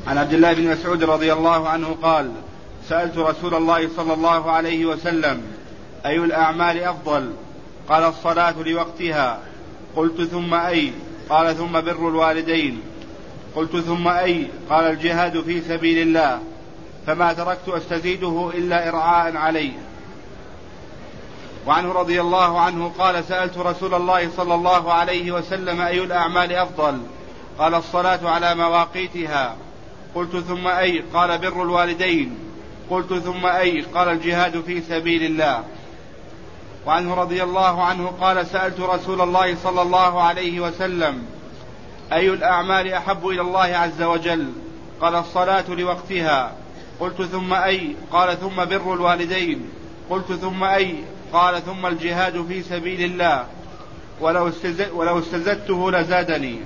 عن عبد الله بن مسعود رضي الله عنه قال: سألت رسول الله صلى الله عليه وسلم: أي الأعمال أفضل؟ قال: الصلاة لوقتها. قلت: ثم أي؟ قال: ثم بر الوالدين. قلت: ثم أي؟ قال: الجهاد في سبيل الله، فما تركت أستزيده إلا إرعاء عليه. وعنه رضي الله عنه قال: سألت رسول الله صلى الله عليه وسلم: أي الأعمال أفضل؟ قال: الصلاة على مواقيتها. قلت: ثم أي؟ قال: بر الوالدين. قلت: ثم أي؟ قال: الجهاد في سبيل الله. وعنه رضي الله عنه قال: سألت رسول الله صلى الله عليه وسلم: أي الأعمال أحب إلى الله عز وجل؟ قال: الصلاة لوقتها. قلت: ثم أي؟ قال: ثم بر الوالدين. قلت: ثم أي؟ قال: ثم الجهاد في سبيل الله، ولو استزدته لزادني.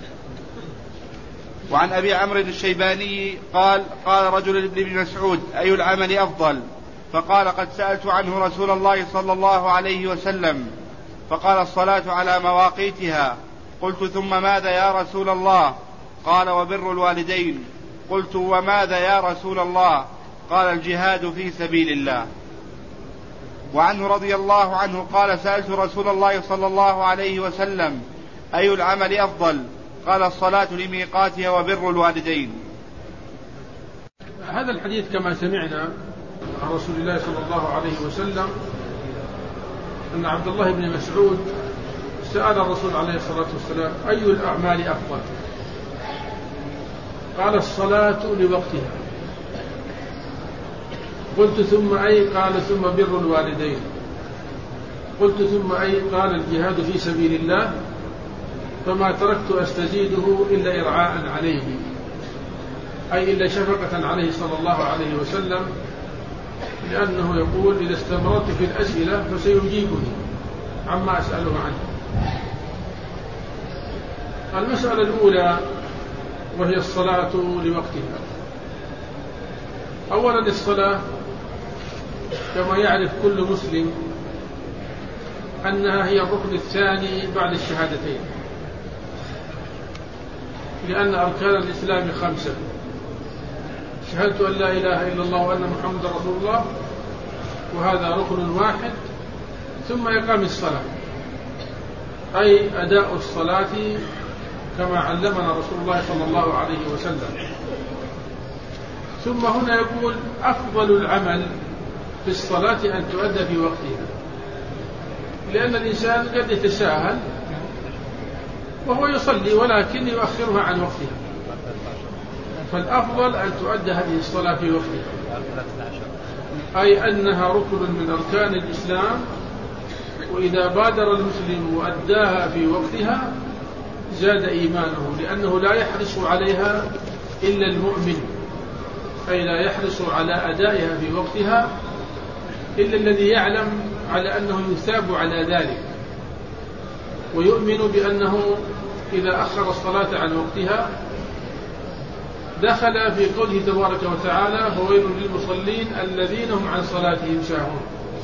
وعن أبي عمرو الشيباني قال: قال رجل لابن مسعود: أي العمل أفضل؟ فقال: قد سألت عنه رسول الله صلى الله عليه وسلم، فقال: الصلاة على مواقيتها. قلت: ثم ماذا يا رسول الله؟ قال: وبر الوالدين. قلت: وماذا يا رسول الله؟ قال: الجهاد في سبيل الله. وعنه رضي الله عنه قال: سألت رسول الله صلى الله عليه وسلم: أي العمل أفضل؟ قال: الصلاة لميقاتها وبر الوالدين. هذا الحديث كما سمعنا عن رسول الله صلى الله عليه وسلم أن عبد الله بن مسعود سأل الرسول عليه الصلاة والسلام: أي الأعمال أفضل؟ قال: الصلاة لوقتها. قلت: ثم أي؟ قال: ثم بر الوالدين. قلت: ثم أي؟ قال: الجهاد في سبيل الله، فما تركت أستزيده إلا إرعاء عليه، أي إلا شفقة عليه صلى الله عليه وسلم، لأنه يقول: إذا استمرت في الأسئلة فسيجيبني عما أسأله عنه. المسألة الأولى وهي الصلاة لوقتها. أولا، الصلاة كما يعرف كل مسلم أنها هي الركن الثاني بعد الشهادتين، لأن أركان الإسلام 5: شهادة أن لا إله إلا الله وأن محمد رسول الله، وهذا ركن واحد، ثم إقام الصلاة، أي أداء الصلاة كما علمنا رسول الله صلى الله عليه وسلم. ثم هنا يقول: أفضل العمل في الصلاة أن تؤدى في وقتها، لأن الإنسان قد يتساهل وهو يصلي ولكن يؤخرها عن وقتها، فالأفضل أن تؤدى هذه الصلاة في وقتها، أي أنها ركن من أركان الإسلام، وإذا بادر المسلم وأداها في وقتها زاد إيمانه، لأنه لا يحرص عليها إلا المؤمن، أي لا يحرص على أدائها في وقتها إلا الذي يعلم على أنه يثاب على ذلك، ويؤمن بأنه إذا أخر الصلاة عن وقتها دخل في قوله تبارك وتعالى: فويل للمصلين الذين هم عن صلاتهم ساهون.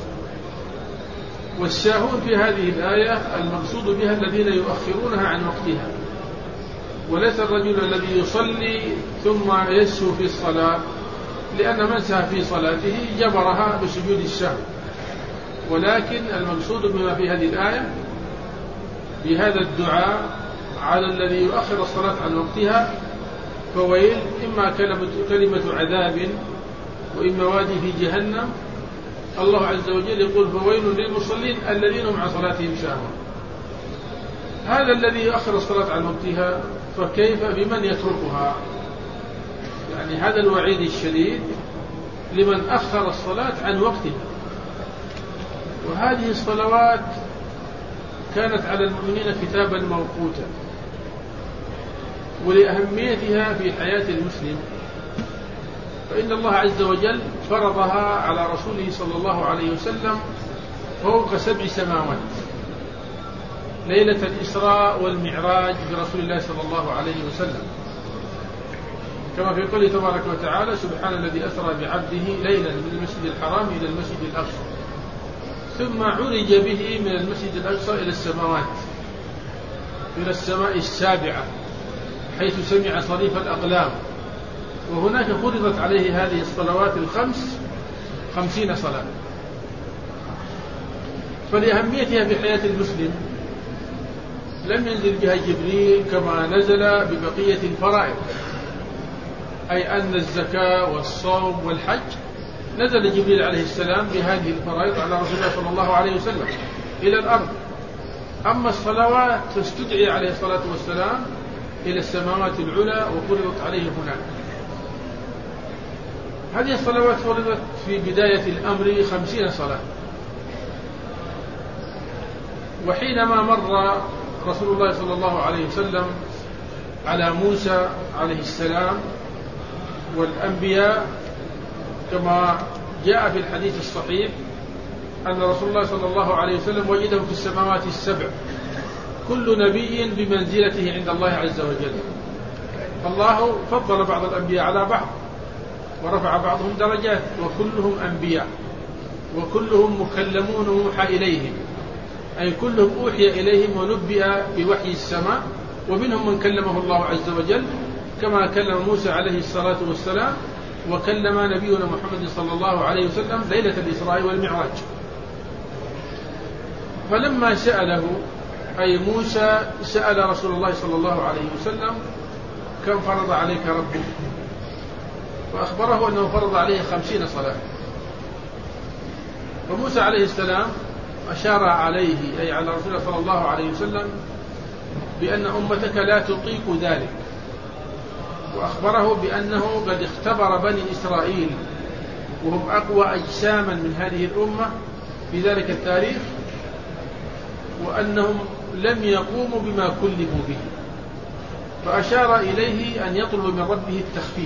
والساهون في هذه الآية المقصود بها الذين يؤخرونها عن وقتها، وليس الرجل الذي يصلي ثم يسهو في الصلاة، لأن من سهى في صلاته جبرها بسجود السهو، ولكن المقصود بما في هذه الآية بهذا الدعاء على الذي يؤخر الصلاة عن وقتها: فويل، إما كلمة عذاب وإما وادي في جهنم. الله عز وجل يقول: فويل للمصلين الذين هم عن صلاتهم ساهون. هذا الذي يؤخر الصلاة عن وقتها، فكيف بمن يتركها؟ يعني هذا الوعيد الشديد لمن أخر الصلاة عن وقتها. وهذه الصلوات كانت على المؤمنين كتابا موقوتا، ولأهميتها في حياة المسلم فإن الله عز وجل فرضها على رسوله صلى الله عليه وسلم فوق 7 سماوات، ليلة الإسراء والمعراج برسول الله صلى الله عليه وسلم، كما في قوله تبارك وتعالى: سبحان الذي أسرى بعبده ليلا من المسجد الحرام إلى المسجد الأقصى، ثم عرج به من المسجد الأقصى إلى السماوات، إلى السماء 7، حيث سمع صريف الأقلام، وهناك فرضت عليه هذه الصلوات الخمس 50 صلاة. فلأهميتها في حياة المسلم لم ينزل بها جبريل كما نزل ببقية الفرائض، أي أن الزكاة والصوم والحج نزل جبريل عليه السلام بهذه الفرائض على رسول الله صلى الله عليه وسلم إلى الأرض. أما الصلوات فاستدعي عليه الصلاة والسلام إلى السماوات العلى وفرضت عليه هناك. هذه الصلوات فرضت في بداية الأمر 50 صلاة. وحينما مر رسول الله صلى الله عليه وسلم على موسى عليه السلام والأنبياء كما جاء في الحديث الصحيح أن رسول الله صلى الله عليه وسلم وجده في السماوات السبع كل نبي بمنزلته عند الله عز وجل. الله فضل بعض الأنبياء على بعض ورفع بعضهم درجات، وكلهم أنبياء وكلهم مكلمون وموحى إليهم، أي كلهم أوحي إليهم ونبئ بوحي السماء، ومنهم من كلمه الله عز وجل كما كلم موسى عليه الصلاة والسلام، وكلم نبينا محمد صلى الله عليه وسلم ليلة الإسراء والمعراج. فلما سأله أي موسى سأل رسول الله صلى الله عليه وسلم كم فرض عليك ربك؟ فأخبره أنه فرض عليه 50 صلاة. فموسى عليه السلام أشار عليه أي على رسول الله صلى الله عليه وسلم بأن أمتك لا تطيق ذلك، وأخبره بأنه قد اختبر بني إسرائيل وهم أقوى أجساما من هذه الأمة في ذلك التاريخ، وأنهم لم يقوموا بما كلفوا به. فأشار إليه أن يطلب من ربه التخفيف،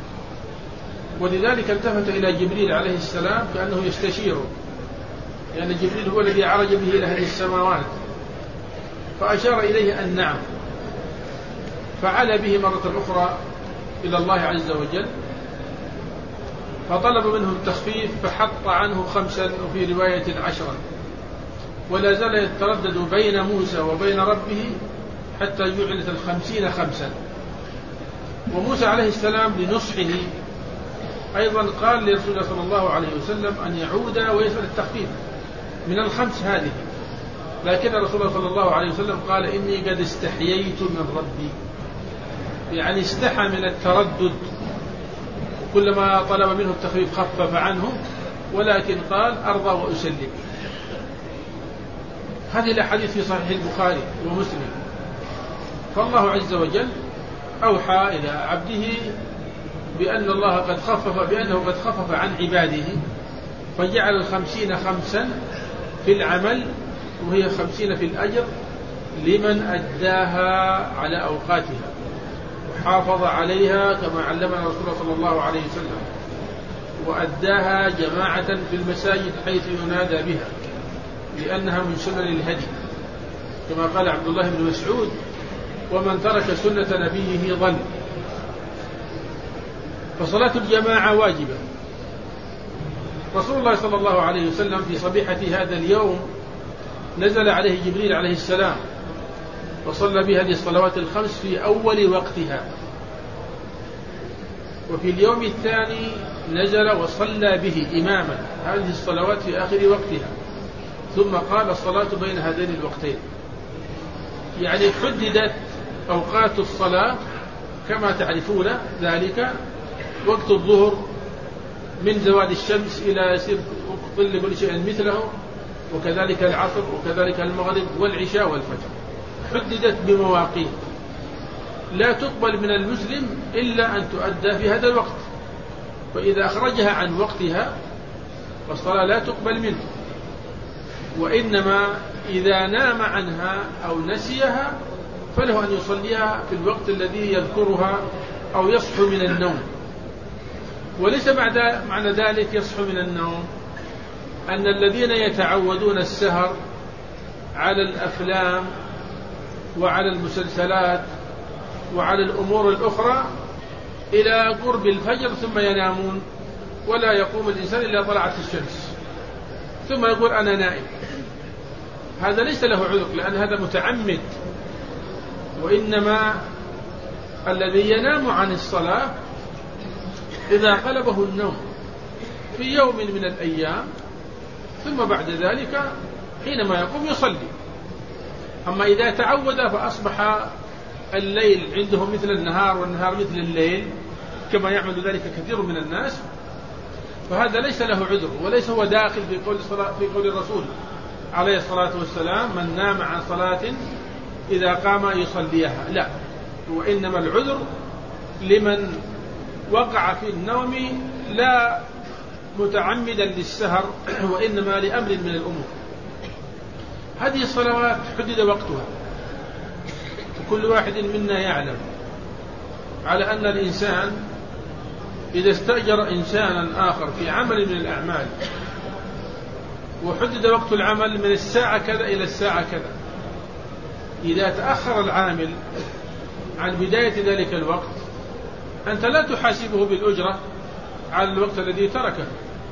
ولذلك التفت إلى جبريل عليه السلام كأنه يستشيره، لأن يعني جبريل هو الذي عرج به إلى هذه السماوات، فأشار إليه أن نعم. فعلى به مرة أخرى إلى الله عز وجل فطلب منه التخفيف، فحط عنه 5 وفي رواية 10، ولا زال يتردد بين موسى وبين ربه حتى جعلت 50 5. وموسى عليه السلام لنصحه أيضا قال لرسول الله صلى الله عليه وسلم أن يعود ويسأل التخفيف من 5 هذه، لكن رسول الله صلى الله عليه وسلم قال إني قد استحييت من ربي، يعني استحى من التردد، كلما طلب منه التخفيف خفف عنه، ولكن قال أرضى وأسلم. هذه الأحاديث في صحيح البخاري ومسلم. فالله عز وجل أوحى إلى عبده بأن الله قد خفف، بأنه قد خفف عن عباده، فجعل 50 5 في العمل وهي 50 في الأجر لمن أداها على أوقاتها وحافظ عليها كما علمنا رسول الله صلى الله عليه وسلم، وأداها جماعة في المساجد حيث ينادى بها، لأنها من سنن الهدي، كما قال عبد الله بن مسعود: ومن ترك سنة نبيه ضل. فصلاة الجماعة واجبة. رسول الله صلى الله عليه وسلم في صبيحة هذا اليوم نزل عليه جبريل عليه السلام وصلى بهذه الصلوات ال5 في أول وقتها، وفي اليوم الثاني نزل وصلى به إماما هذه الصلوات في آخر وقتها، ثم قال الصلاة بين هذين الوقتين. يعني حددت أوقات الصلاة كما تعرفون ذلك: وقت الظهر من زوال الشمس إلى يصير ظل كل شيء مثله، وكذلك العصر، وكذلك المغرب والعشاء والفجر، حددت بمواقيت لا تقبل من المسلم إلا أن تؤدى في هذا الوقت، فإذا أخرجها عن وقتها فالصلاة لا تقبل منه. وإنما إذا نام عنها أو نسيها فله أن يصليها في الوقت الذي يذكرها أو يصحو من النوم. وليس معنى ذلك يصحو من النوم أن الذين يتعودون السهر على الأفلام وعلى المسلسلات وعلى الأمور الأخرى إلى قرب الفجر ثم ينامون، ولا يقوم الإنسان إلا طلعت الشمس ثم يقول أنا نائم، هذا ليس له عذر، لأن هذا متعمد. وإنما الذي ينام عن الصلاة إذا غلبه النوم في يوم من الأيام ثم بعد ذلك حينما يقوم يصلي. أما إذا تعود فأصبح الليل عنده مثل النهار والنهار مثل الليل كما يعمل ذلك كثير من الناس، فهذا ليس له عذر، وليس هو داخل في قول الرسول عليه الصلاة والسلام: من نام عن صلاة إذا قام يصليها. لا، وإنما العذر لمن وقع في النوم لا متعمدا للسهر، وإنما لأمر من الأمور. هذه الصلوات حدد وقتها، وكل واحد منا يعلم على أن الإنسان إذا استأجر إنسانا آخر في عمل من الأعمال وحدد وقت العمل من الساعة كذا إلى الساعة كذا، إذا تأخر العامل عن بداية ذلك الوقت أنت لا تحاسبه بالأجرة على الوقت الذي تركه.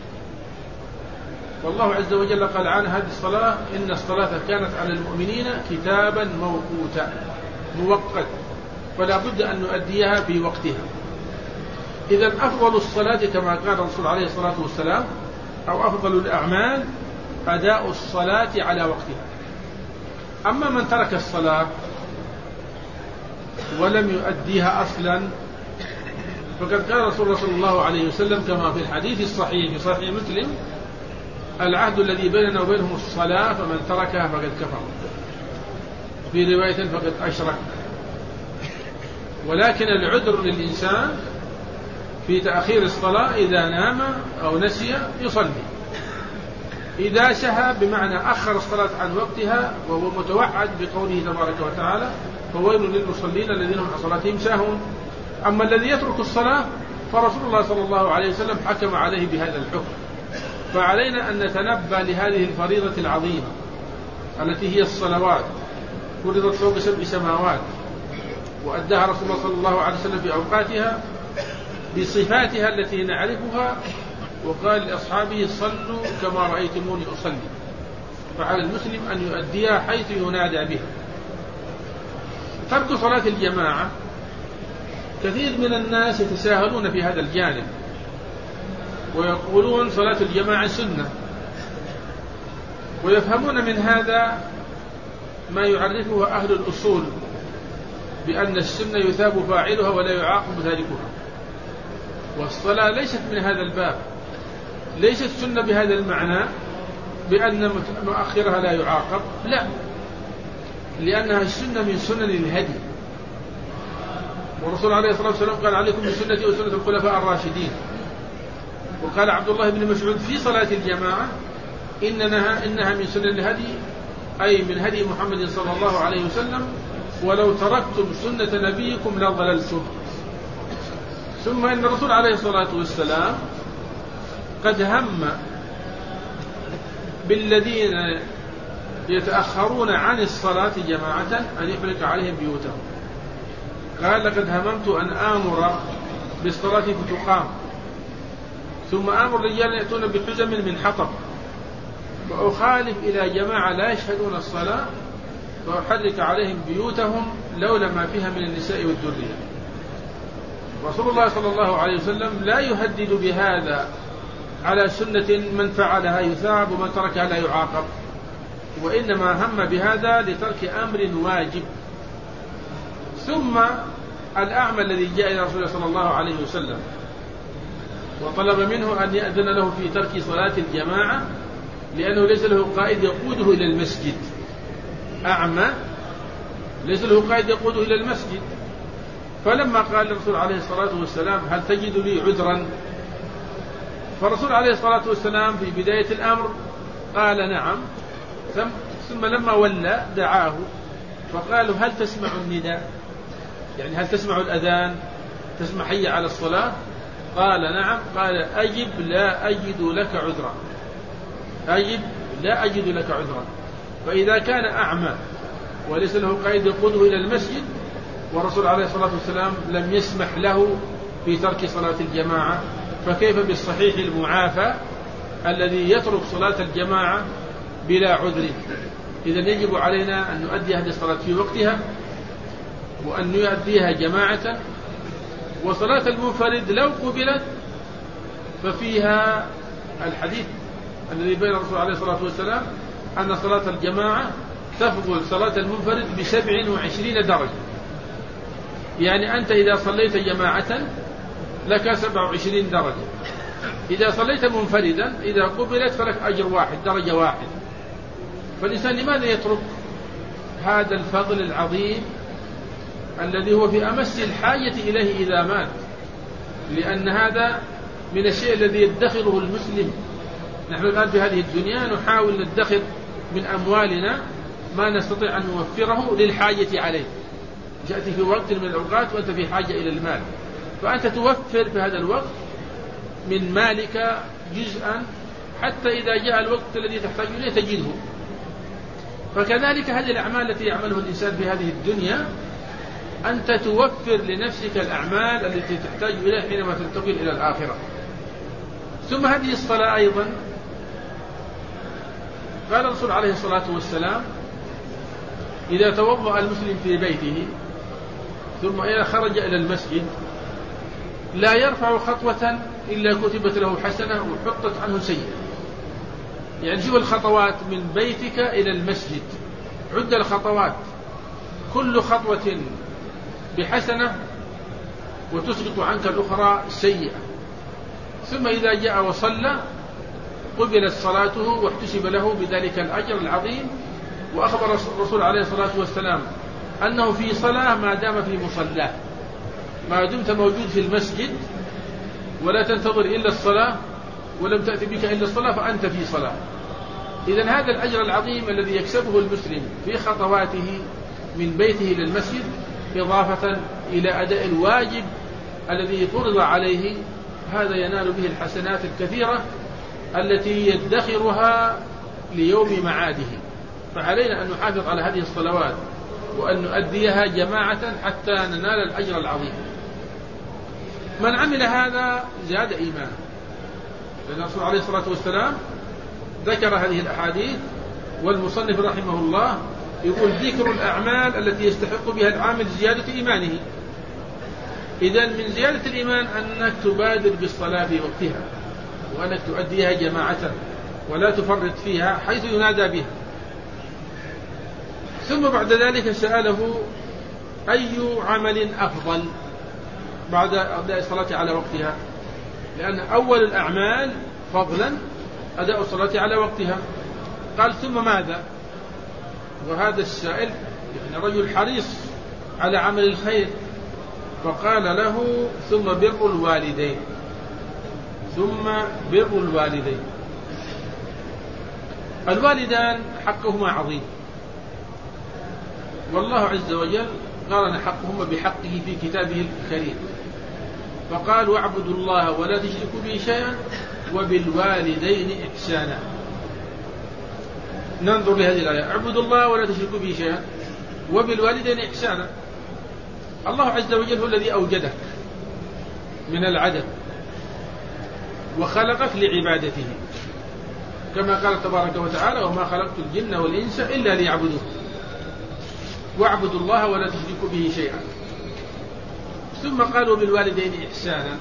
والله عز وجل قال عن هذه الصلاة: إن الصلاة كانت على المؤمنين كتابا موقوتا، موقت، فلا بد أن نؤديها في وقتها. إذا أفضل الصلاة كما قال الرسول عليه الصلاة والسلام، أو أفضل الأعمال أداء الصلاة على وقتها. أما من ترك الصلاة ولم يؤديها أصلا فقد قال رسول الله صلى الله عليه وسلم كما في الحديث الصحيح في صحيح مسلم: العهد الذي بيننا وبينهم الصلاة، فمن تركها فقد كفر. في رواية فقد أشرك. ولكن العذر للإنسان في تأخير الصلاة إذا نام أو نسي يصلي، إذا سهى بمعنى أخر الصلاة عن وقتها وهو متوعد بقوله تبارك وتعالى: فويل للمصلين الذين هم عن صلاتهم ساهون. أما الذي يترك الصلاة فرسول الله صلى الله عليه وسلم حكم عليه بهذا الحكم. فعلينا أن نتنبه لهذه الفريضة العظيمة التي هي الصلوات، فرضت فوق 7 سماوات، وأداها رسول الله صلى الله عليه وسلم في أوقاتها بصفاتها التي نعرفها، وقال لأصحابه: صلوا كما رأيتموني أصلي. فعلى المسلم أن يؤديها حيث ينادى بها. ترك صلاة الجماعة كثير من الناس يتساهلون في هذا الجانب ويقولون صلاة الجماعة سنة، ويفهمون من هذا ما يعرفه أهل الأصول بأن السنة يثاب فاعلها ولا يعاقب تاركها. والصلاة ليست من هذا الباب، ليست سنة بهذا المعنى بأن مؤخرها لا يعاقب، لا، لأنها السنة من سنن الهدي. والرسول عليه الصلاة والسلام قال: عليكم بسنتي وسنة الخلفاء الراشدين. وقال عبد الله بن مسعود في صلاة الجماعة: إنها من سنن الهدي، أي من هدي محمد صلى الله عليه وسلم، ولو تركتم سنة نبيكم لضللتم. ثم إن الرسول عليه الصلاة والسلام قد هم بالذين يتأخرون عن الصلاة جماعة أن يحرق عليهم بيوتهم. قال: لقد هممت أن آمر بالصلاة فتقام، ثم آمر الرجال يأتون بحزم من حطب، وأخالف إلى جماعة لا يشهدون الصلاة فأحرق عليهم بيوتهم لولا ما فيها من النساء والذرية. رسول الله صلى الله عليه وسلم لا يهدد بهذا على سنة من فعلها يثاب ومن تركها لا يعاقب، وإنما هم بهذا لترك أمر واجب. ثم الأعمى الذي جاء إلى رسول الله صلى الله عليه وسلم وطلب منه أن يأذن له في ترك صلاة الجماعة لأنه ليس له قائد يقوده إلى المسجد. أعمى ليس له قائد يقوده إلى المسجد. فلما قال الرسول عليه الصلاة والسلام: هل تجد لي عذرا؟ فالرسول عليه الصلاة والسلام في بداية الأمر قال: نعم. ثم لما ولى دعاه فقالوا: هل تسمع النداء؟ يعني هل تسمع الأذان؟ تسمع حي على الصلاة؟ قال: نعم. قال: أجب لا أجد لك عذرا، أجب لا أجد لك عذرا. فإذا كان أعمى وليس له قائد يقوده إلى المسجد والرسول عليه الصلاة والسلام لم يسمح له في ترك صلاة الجماعة، فكيف بالصحيح المعافى الذي يترك صلاة الجماعة بلا عذر؟ إذن يجب علينا أن نؤدي هذه الصلاة في وقتها وأن نؤديها جماعة. وصلاة المنفرد لو قبلت ففيها الحديث الذي بين الرسول عليه الصلاة والسلام أن صلاة الجماعة تفضل صلاة المنفرد ب27 درجة. يعني أنت إذا صليت جماعة لك 27 درجة، إذا صليت منفردا إذا قبلت فلك أجر واحد، درجة واحد. فالإنسان لماذا يترك هذا الفضل العظيم الذي هو في أمس الحاجة إليه إذا مات؟ لأن هذا من الشيء الذي يدخره المسلم. نحن الآن في هذه الدنيا نحاول ندخر من أموالنا ما نستطيع أن نوفره للحاجة عليه. تأتي في وقت من الأوقات وأنت في حاجة إلى المال، فأنت توفر في هذا الوقت من مالك جزءا حتى إذا جاء الوقت الذي تحتاج إليه تجده. فكذلك هذه الأعمال التي يعملها الإنسان في هذه الدنيا أنت توفر لنفسك الأعمال التي تحتاج إليها حينما تنتقل إلى الآخرة. ثم هذه الصلاة أيضا قال الرسول عليه الصلاة والسلام: إذا توضأ المسلم في بيته ثم إذا خرج إلى المسجد لا يرفع خطوة إلا كتبت له حسنة وحطت عنه سيئة. يعني شوف الخطوات من بيتك إلى المسجد، عد الخطوات، كل خطوة بحسنة وتسقط عنك الأخرى سيئة. ثم إذا جاء وصلى قبلت صلاته واحتسب له بذلك الأجر العظيم. وأخبر الرسول عليه الصلاة والسلام أنه في صلاة ما دام في مصلاه، ما دمت موجود في المسجد ولا تنتظر إلا الصلاة ولم تأتي بك إلا الصلاة فأنت في صلاة. إذن هذا الأجر العظيم الذي يكسبه المسلم في خطواته من بيته إلى المسجد إضافة إلى أداء الواجب الذي فرض عليه، هذا ينال به الحسنات الكثيرة التي يدخرها ليوم معاده. فعلينا أن نحافظ على هذه الصلوات وأن نؤديها جماعة حتى ننال الأجر العظيم. من عمل هذا زاد إيمانا، لأن الرسول عليه الصلاة والسلام ذكر هذه الأحاديث، والمصنف رحمه الله يقول: ذكر الأعمال التي يستحق بها العامل زيادة إيمانه. إذن من زيادة الإيمان أنك تبادر بالصلاة في وقتها، وأنك تؤديها جماعة ولا تفرط فيها حيث ينادى بها. ثم بعد ذلك سأله: أي عمل أفضل بعد أداء الصلاة على وقتها؟ لأن أول الأعمال فضلا أداء الصلاة على وقتها. قال: ثم ماذا؟ وهذا السائل يعني رجل حريص على عمل الخير، فقال له: ثم بر الوالدين. ثم بر الوالدين. الوالدان حقهما عظيم، والله عز وجل قارن حقهما بحقه في كتابه الكريم، فقال: واعبدوا الله ولا تشركوا به شيئا وبالوالدين إحسانا. ننظر لهذه الآية: اعبدوا الله ولا تشركوا به شيئا وبالوالدين إحسانا. الله عز وجل هو الذي أوجدك من العدم وخلقك لعبادته، كما قال تبارك وتعالى: وما خلقت الجن والإنس إلا ليعبدون. واعبدوا الله ولا تشركوا به شيئا. ثم قالوا بالوالدين إحسانا.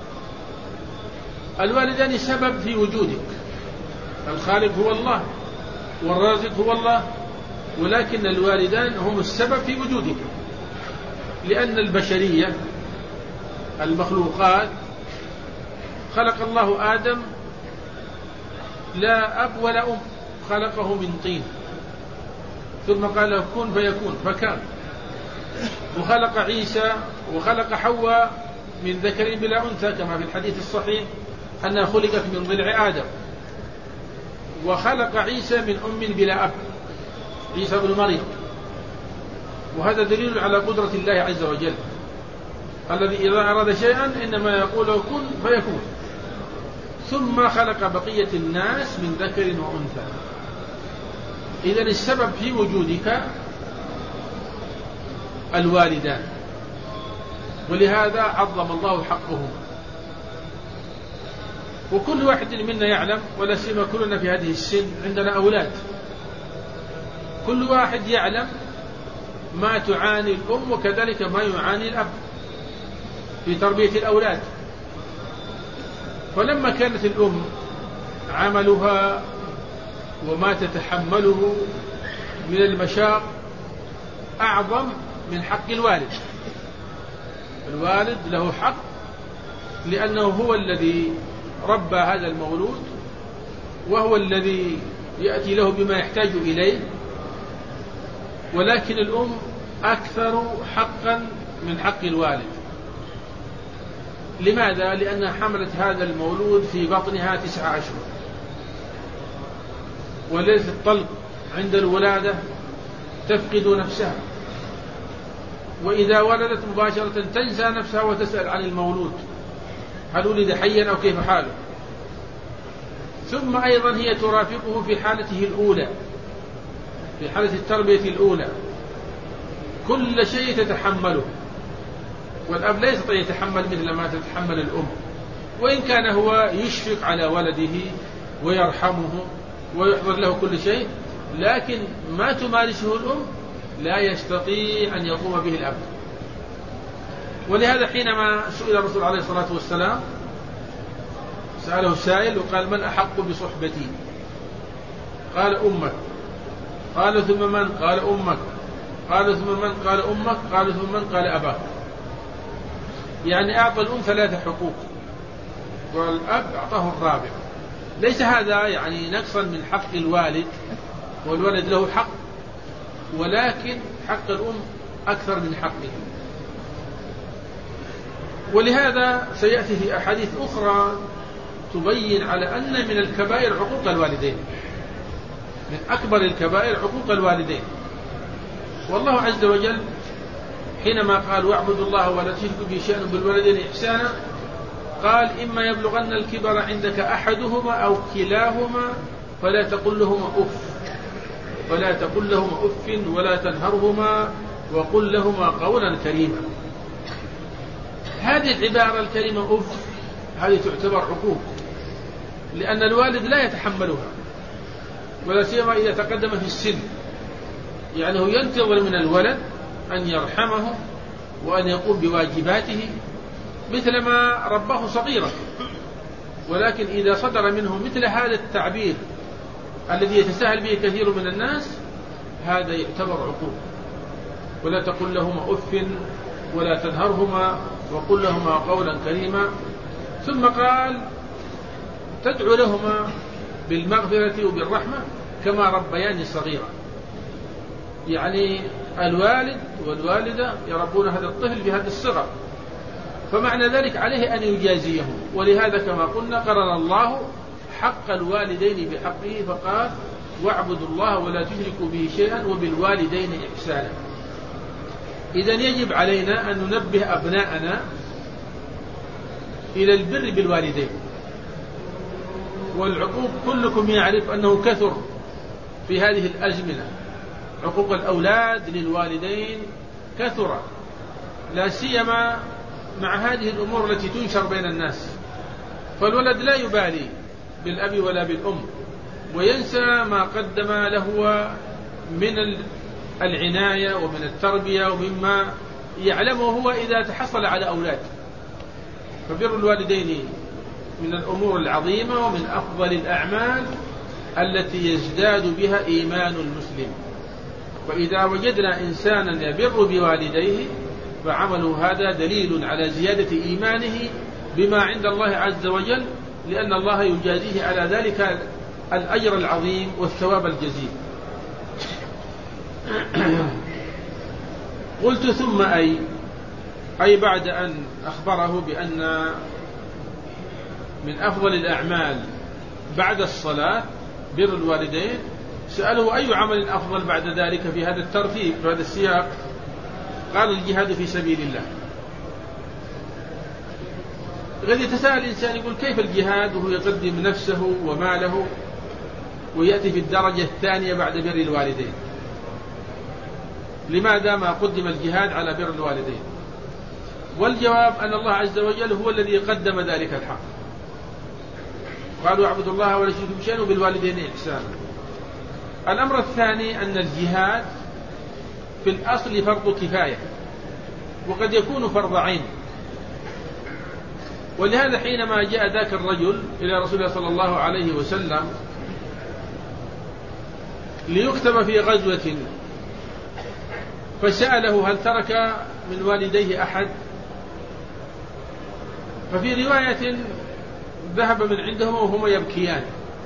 الوالدان سبب في وجودك، الخالق هو الله والرازق هو الله، ولكن الوالدان هم السبب في وجودك، لأن البشرية المخلوقات خلق الله آدم لا أب ولا أم، خلقه من طين ثم قال له كن فيكون فكان. وخلق عيسى وخلق حواء من ذكر بلا أنثى كما في الحديث الصحيح أنها خلقت من ضلع آدم. وخلق عيسى من أم بلا أب، عيسى بن مريم. وهذا دليل على قدرة الله عز وجل الذي إذا أراد شيئا إنما يقول له كن فيكون. ثم خلق بقية الناس من ذكر وأنثى. إذن السبب في وجودك الوالدان، ولهذا عظم الله حقهم. وكل واحد منا يعلم، ولا سيما كلنا في هذه السن عندنا أولاد، كل واحد يعلم ما تعاني الأم وكذلك ما يعاني الأب في تربية الأولاد. فلما كانت الأم عملها وما تتحمله من المشاق أعظم من حق الوالد. الوالد له حق لأنه هو الذي ربى هذا المولود، وهو الذي يأتي له بما يحتاج إليه، ولكن الأم أكثر حقا من حق الوالد. لماذا؟ لأنها حملت هذا المولود في بطنها 9 أشهر، وليلة الطلق عند الولادة تفقد نفسها، وإذا ولدت مباشرة تنسى نفسها وتسأل عن المولود هل ولد حيا أو كيف حاله. ثم أيضا هي ترافقه في حالته الأولى، في حالة التربية الأولى، كل شيء تتحمله، والأب لا يستطيع يتحمل مثل ما تتحمل الأم، وإن كان هو يشفق على ولده ويرحمه ويحضر له كل شيء، لكن ما تمارسه الأم لا يستطيع أن يقوم به الأب. ولهذا حينما سئل الرسول عليه الصلاة والسلام، سأله السائل وقال: من أحق بصحبتي؟ قال: أمك. قال: ثم من؟ قال: أمك. قال: ثم من؟ قال: أمك. قال: ثم من؟ قال: أباك. يعني أعطى الأم 3 حقوق، والأب أعطاه الرابع. ليس هذا يعني نقصا من حق الوالد، والولد له حق، ولكن حق الأم أكثر من حقه. ولهذا سيأتي في أحاديث أخرى تبين على أن من الكبائر حقوق الوالدين، من أكبر الكبائر حقوق الوالدين. والله عز وجل حينما قال: واعبدوا الله ولا تشركوا به شيئا بالوالدين إحسانا، قال: إما يبلغن الكبر عندك أحدهما أو كلاهما فلا تقل لهما أف، ولا تقل لهما أف ولا تنهرهما وقل لهما قولا كريما. هذه العبارة الكريمة أف هذه تعتبر عقوق، لأن الوالد لا يتحملها، ولا سيما إذا تقدم في السن. يعني هو ينتظر من الولد أن يرحمه وأن يقوم بواجباته مثلما رباه صغيرا، ولكن إذا صدر منه مثل هذا التعبير الذي يتساهل به كثير من الناس، هذا يعتبر عقوق. ولا تقل لهما أف ولا تنهرهما وقل لهما قولا كريما. ثم قال: تدعو لهما بالمغفرة وبالرحمة كما ربياني صغيرا. يعني الوالد والوالدة يربون هذا الطفل بهذا الصغر، فمعنى ذلك عليه أن يجازيهم. ولهذا كما قلنا قرن الله حق الوالدين بحقه، فقال: واعبدوا الله ولا تشركوا به شيئا وبالوالدين إحسانا. إذن يجب علينا أن ننبه أبناءنا إلى البر بالوالدين. والعقوق كلكم يعرف أنه كثر في هذه الأزمنة، عقوق الأولاد للوالدين كثر، لا سيما مع هذه الأمور التي تنشر بين الناس. فالولد لا يبالي بالأب ولا بالأم، وينسى ما قدم له من العناية ومن التربية ومما يعلمه هو إذا تحصل على أولاد. فبر الوالدين من الأمور العظيمة ومن أفضل الأعمال التي يزداد بها إيمان المسلم. وإذا وجدنا إنسانا يبر بوالديه فعمله هذا دليل على زيادة إيمانه بما عند الله عز وجل، لأن الله يجازيه على ذلك الأجر العظيم والثواب الجزيل. قلت: ثم أي بعد أن أخبره بأن من أفضل الأعمال بعد الصلاة بر الوالدين، سأله: أي عمل أفضل بعد ذلك في هذا الترتيب في هذا السياق؟ قال: الجهاد في سبيل الله. قد يتساءل الإنسان يقول: كيف الجهاد وهو يقدم نفسه وماله ويأتي في الدرجة الثانية بعد بر الوالدين؟ لماذا ما قدم الجهاد على بر الوالدين؟ والجواب أن الله عز وجل هو الذي قدم ذلك الحق. قالوا: اعبدوا الله ولا تشركوا به شيئا وبالوالدين إحسانا. الأمر الثاني أن الجهاد في الأصل فرض كفاية، وقد يكون فرض عين، ولهذا حينما جاء ذاك الرجل إلى رسول الله صلى الله عليه وسلم ليكتب في غزوة، فسأله هل ترك من والديه أحد؟ ففي رواية ذهب من عندهم وهما يبكيان،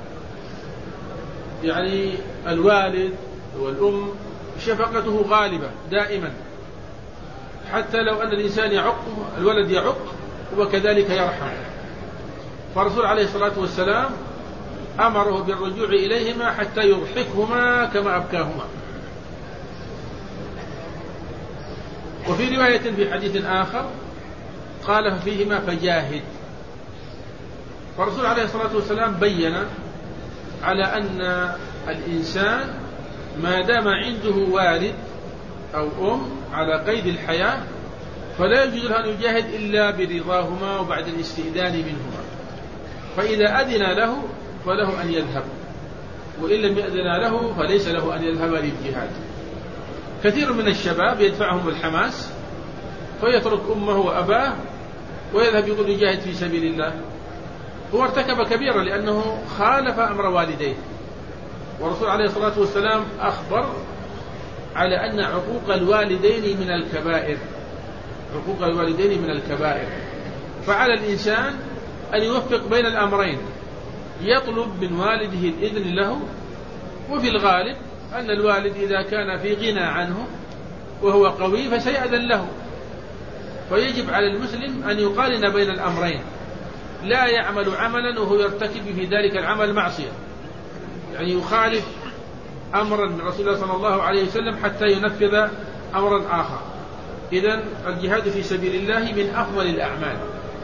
يعني الوالد والأم شفقته غالبة دائما، حتى لو أن الإنسان يعق الولد يعق وكذلك يرحم. فالرسول عليه الصلاة والسلام أمره بالرجوع إليهما حتى يضحكهما كما أبكاهما. وفي رواية في حديث آخر قال فيهما فجاهد. فالرسول عليه الصلاة والسلام بين على أن الإنسان ما دام عنده والد أو أم على قيد الحياة فلا يجوز له أن يجاهد إلا برضاهما وبعد الاستئذان منهما، فإذا أذن له فله أن يذهب، وإن لم يأذن له فليس له أن يذهب للجهاد. كثير من الشباب يدفعهم الحماس فيترك أمه وأباه ويذهب يقول يجاهد في سبيل الله. هو ارتكب كبيرا لأنه خالف أمر والديه، والرسول عليه الصلاة والسلام أخبر على أن عقوق الوالدين من الكبائر، عقوق الوالدين من الكبائر. فعلى الإنسان أن يوفق بين الأمرين، يطلب من والده الإذن له، وفي الغالب أن الوالد إذا كان في غنى عنه وهو قوي فسيأذن له. فيجب على المسلم أن يقارن بين الأمرين، لا يعمل عملا وهو يرتكب في ذلك العمل معصية، يعني يخالف أمرا من رسول الله صلى الله عليه وسلم حتى ينفذ أمرا آخر. إذن الجهاد في سبيل الله من أفضل الأعمال.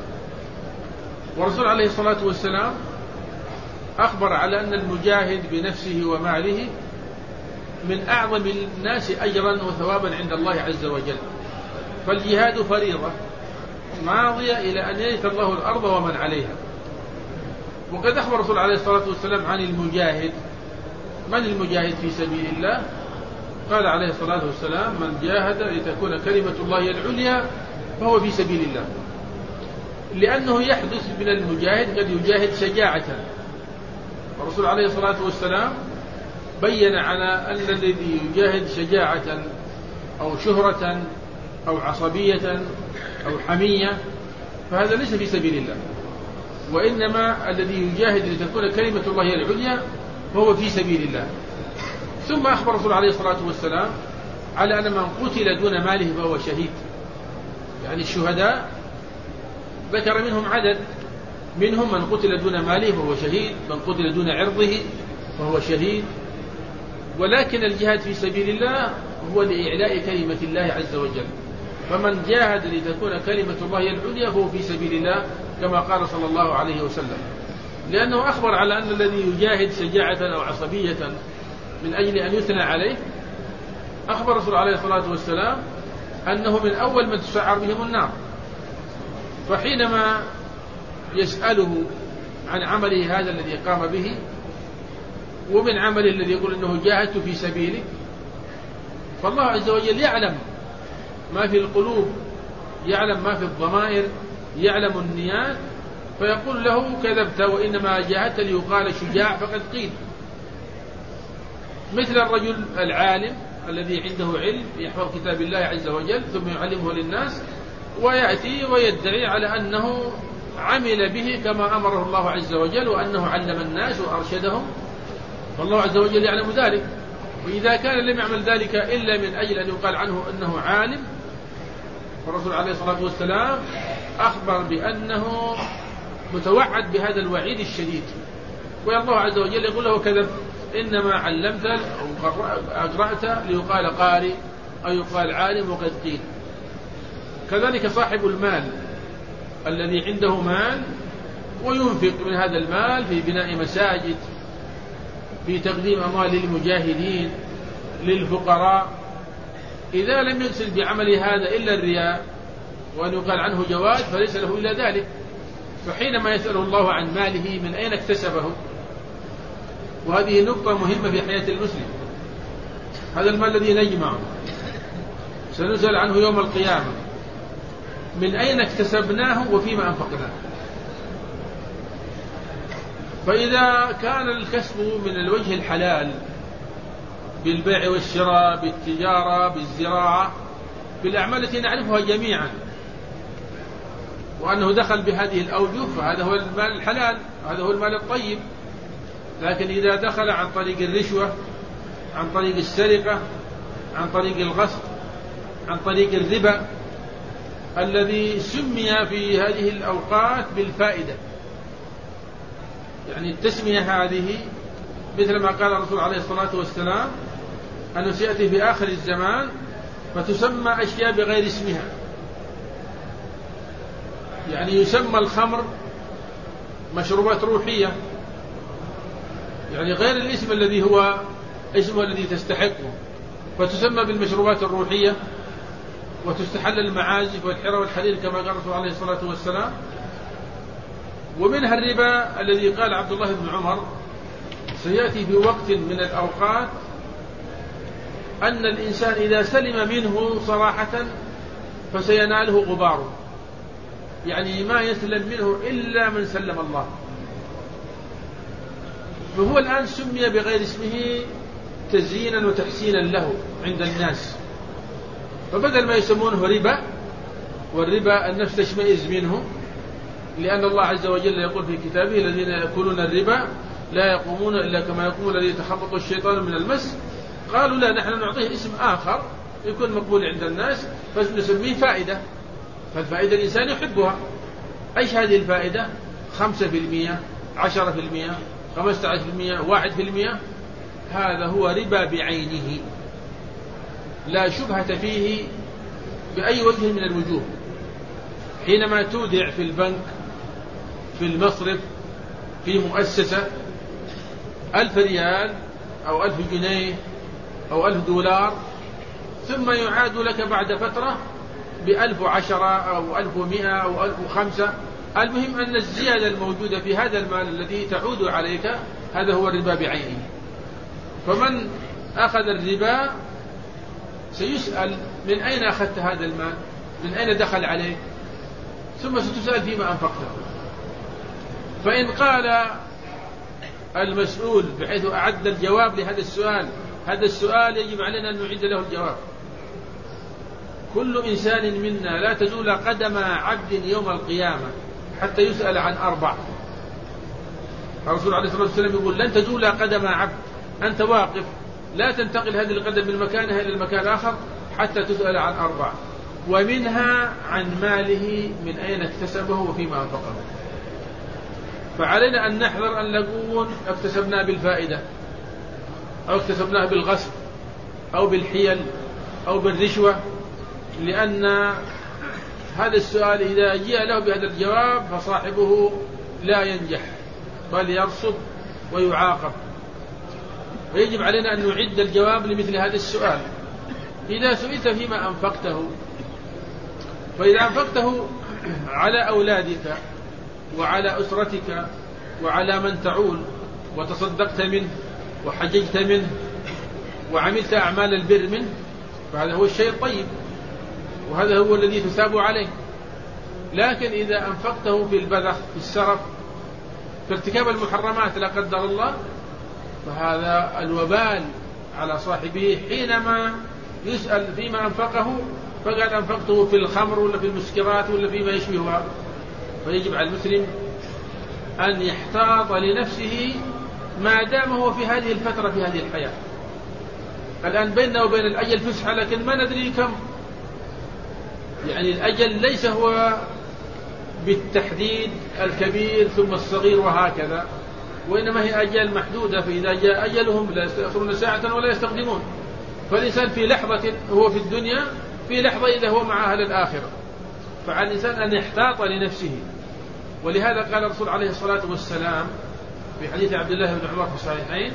والرسول عليه الصلاة والسلام أخبر على أن المجاهد بنفسه وماله من أعظم الناس أجرا وثوابا عند الله عز وجل. فالجهاد فريضة ماضية إلى أن يرث الله الأرض ومن عليها. وقد أخبر الرسول عليه الصلاة والسلام عن المجاهد. من المجاهد في سبيل الله؟ قال عليه الصلاة والسلام من جاهد لتكون كلمة الله العليا فهو في سبيل الله. لأنه يحدث من المجاهد قد يجاهد شجاعة. الرسول عليه الصلاة والسلام بين على أن الذي يجاهد شجاعة أو شهرة أو عصبية أو حمية فهذا ليس في سبيل الله، وإنما الذي يجاهد لتكون كلمة الله العليا فهو في سبيل الله. ثم أخبر الرسول عليه الصلاة والسلام على أن من قتل دون ماله فهو شهيد. يعني الشهداء ذكر منهم عدد، منهم من قتل دون ماله فهو شهيد، من قتل دون عرضه فهو شهيد. ولكن الجهاد في سبيل الله هو لإعلاء كلمة الله عز وجل، فمن جاهد لتكون كلمة الله العليا فهو في سبيل الله كما قال صلى الله عليه وسلم. لأنه أخبر على أن الذي يجاهد شجاعة أو عصبية من أجل أن يثنى عليه، أخبر الرسول عليه الصلاة والسلام أنه من أول من تسعر بهم النار. فحينما يسأله عن عمله هذا الذي قام به ومن عمله الذي يقول أنه جاهدت في سبيلك، فالله عز وجل يعلم ما في القلوب، يعلم ما في الضمائر، يعلم النيات، فيقول له كذبت وإنما جاهدت ليقال شجاع فقد قيل. مثل الرجل العالم الذي عنده علم يحفظ كتاب الله عز وجل ثم يعلمه للناس ويأتي ويدعي على أنه عمل به كما أمره الله عز وجل وأنه علم الناس وأرشدهم، فالله عز وجل يعلم ذلك. وإذا كان لم يعمل ذلك إلا من أجل أن يقال عنه أنه عالم، فالرسول عليه الصلاة والسلام أخبر بأنه متوعد بهذا الوعيد الشديد. والله عز وجل يقول له كذب، إنما علمت أو أقرأت ليقال قارئ أو يقال عالم وقد قيل. كذلك صاحب المال الذي عنده مال وينفق من هذا المال في بناء مساجد، في تقديم أموال للمجاهدين للفقراء، إذا لم يقصد بعمل هذا إلا الرياء وأن يقال عنه جواد فليس له إلا ذلك. فحينما يسأله الله عن ماله من أين اكتسبه، وهذه نقطة مهمة في حياة المسلم، هذا المال الذي نجمعه سنسأل عنه يوم القيامة، من أين اكتسبناه وفيما أنفقناه. فإذا كان الكسب من الوجه الحلال بالبيع والشراء، بالتجارة، بالزراعة، بالأعمال التي نعرفها جميعا، وأنه دخل بهذه الأوجه، فهذا هو المال الحلال، هذا هو المال الطيب. لكن إذا دخل عن طريق الرشوة، عن طريق السرقة، عن طريق الغصب، عن طريق الربا الذي سمي في هذه الأوقات بالفائدة، يعني التسمية هذه مثل ما قال الرسول عليه الصلاة والسلام أنه سيأتي في آخر الزمان فتسمى أشياء بغير اسمها، يعني يسمى الخمر مشروبات روحية، يعني غير الاسم الذي هو اسمه الذي تستحقه، فتسمى بالمشروبات الروحية، وتستحل المعازف والحرى والحرير كما قال الرسول عليه الصلاة والسلام. ومنها الربا الذي قال عبد الله بن عمر سيأتي في وقت من الأوقات أن الإنسان إذا سلم منه صراحة فسيناله غباره، يعني ما يسلم منه إلا من سلم الله. فهو الآن سمي بغير اسمه تزيينا وتحسينا له عند الناس، فبدل ما يسمونه ربا، والربا النفس تشمئز منه، لأن الله عز وجل يقول في كتابه الذين يأكلون الربا لا يقومون إلا كما يقوم الذي يتخبط الشيطان من المس. قالوا لا، نحن نعطيه اسم آخر يكون مقبول عند الناس فنسميه فائدة، فالفائدة الإنسان يحبها. أيش هذه الفائدة؟ 5%، 10%، 15%، 1%، هذا هو ربا بعينه، لا شبهة فيه بأي وجه من الوجوه. حينما تودع في البنك، في المصرف، في مؤسسة 1000 ريال أو 1000 جنيه أو 1000 دولار، ثم يعاد لك بعد فترة ب1010 أو 1100 أو 1005، المهم أن الزيادة الموجودة في هذا المال الذي تعود عليك هذا هو الربا بعينه. فمن أخذ الربا سيسأل من أين أخذت هذا المال، من أين دخل عليه، ثم ستسأل فيما أنفقته. فإن قال المسؤول بحيث أعد الجواب لهذا السؤال، هذا السؤال يجب علينا أن نعد له الجواب. كل إنسان منا لا تزول قدم عبد يوم القيامة حتى يسأل عن 4. الرسول عليه الصلاة والسلام يقول لن تزول قدم عبد، أنت واقف لا تنتقل هذه القدم من مكانها إلى المكان الآخر حتى تسأل عن 4، ومنها عن ماله من أين اكتسبه وفيما أنفقه. فعلينا أن نحذر أن نقول اكتسبناه بالفائدة أو اكتسبناه بالغصب أو بالحيل أو بالرشوة، لأن هذا السؤال إذا جاء له بهذا الجواب فصاحبه لا ينجح بل يرصد ويعاقب. ويجب علينا أن نعد الجواب لمثل هذا السؤال. إذا سئلت فيما أنفقته، فإذا أنفقته على أولادك وعلى أسرتك وعلى من تعول وتصدقت منه وحججت منه وعملت أعمال البر منه، فهذا هو الشيء الطيب، وهذا هو الذي تثاب عليه. لكن إذا أنفقته في البذخ، في السرف، في ارتكاب المحرمات لا قدر الله، فهذا الوبال على صاحبه حينما يسأل فيما أنفقه، فقد أنفقته في الخمر ولا في المسكرات ولا فيما يشبهها. فيجب على المسلم أن يحتاط لنفسه ما دام هو في هذه الفترة في هذه الحياة. الآن بيننا وبين الأجل فسحة، لكن ما ندري كم. يعني الأجل ليس هو بالتحديد الكبير ثم الصغير وهكذا، وإنما هي أجل محدودة، فإذا جاء أجلهم لا يستأخرون ساعة ولا يستقدمون. فالإنسان في لحظة هو في الدنيا، في لحظة إذا هو مع أهل الآخرة. فعلى الإنسان أن يحتاط لنفسه. ولهذا قال الرسول عليه الصلاة والسلام في حديث عبد الله بن عمر في الصحيحين: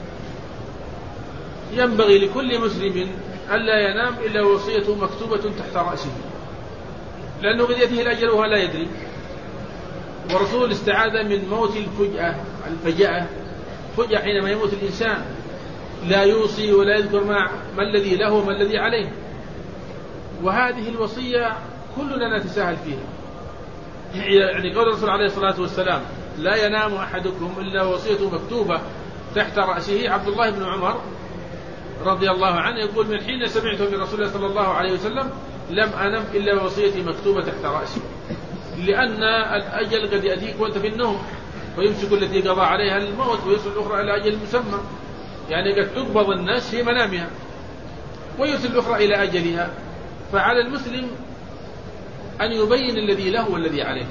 ينبغي لكل مسلم ألا ينام إلا وصيته مكتوبة تحت رأسه، لأنه قد يأتيه الأجل وهو لا يدري. ورسول استعاذ من موت الفجأة، فجأة حينما يموت الإنسان لا يوصي ولا يذكر ما الذي له وما الذي عليه. وهذه الوصية كلنا نتساهل فيها. يعني قول الرسول عليه الصلاة والسلام: لا ينام أحدكم إلا وصيته مكتوبة تحت رأسه. عبد الله بن عمر رضي الله عنه يقول: من حين سمعته من رسول الله صلى الله عليه وسلم لم أنم إلا وصيتي مكتوبة تحت رأسي، لأن الأجل قد يأتيك وأنت في النوم، فيمسك التي قضى عليها الموت ويرسل الأخرى إلى أجل مسمى، يعني قد تقبض الناس في منامها ويرسل الأخرى إلى أجلها. فعلى المسلم أن يبين الذي له والذي عليه،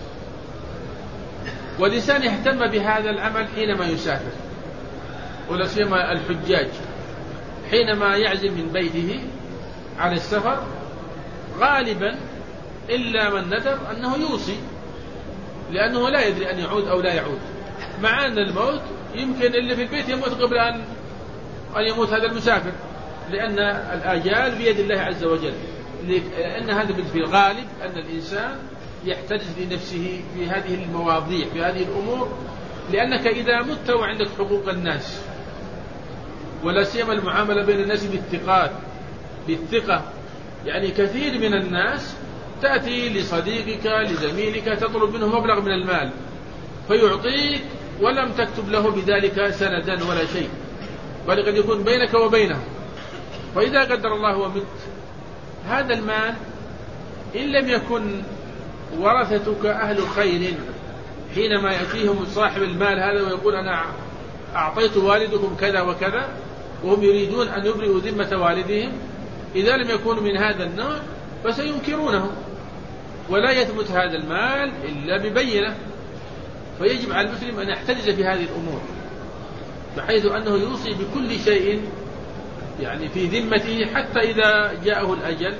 والإنسان يهتم بهذا العمل حينما يسافر، ولا سيما الحجاج حينما يعزم من بيته على السفر، غالبا إلا من ندر أنه يوصي، لأنه لا يدري أن يعود أو لا يعود، مع أن الموت يمكن اللي في البيت يموت قبل أن يموت هذا المسافر، لأن الآجال بيد الله عز وجل. لأن هذا في الغالب أن الإنسان يحتجز لنفسه في هذه المواضيع، في هذه الأمور، لأنك إذا مت وعندك حقوق الناس، ولا سيما المعاملة بين الناس بالثقة، يعني كثير من الناس تأتي لصديقك لزميلك تطلب منه مبلغ من المال فيعطيك ولم تكتب له بذلك سندا ولا شيء، بل قد يكون بينك وبينه. فإذا قدر الله ومت، هذا المال إن لم يكن ورثتك أهل خير حينما يأتيهم صاحب المال هذا ويقول: أنا أعطيت والدكم كذا وكذا، وهم يريدون أن يبرئوا ذمة والدهم، إذا لم يكونوا من هذا النوع فسينكرونه، ولا يثبت هذا المال إلا ببينة. فيجب على المسلم أن يحتجز في هذه الأمور، بحيث أنه يوصي بكل شيء يعني في ذمته حتى إذا جاءه الأجل،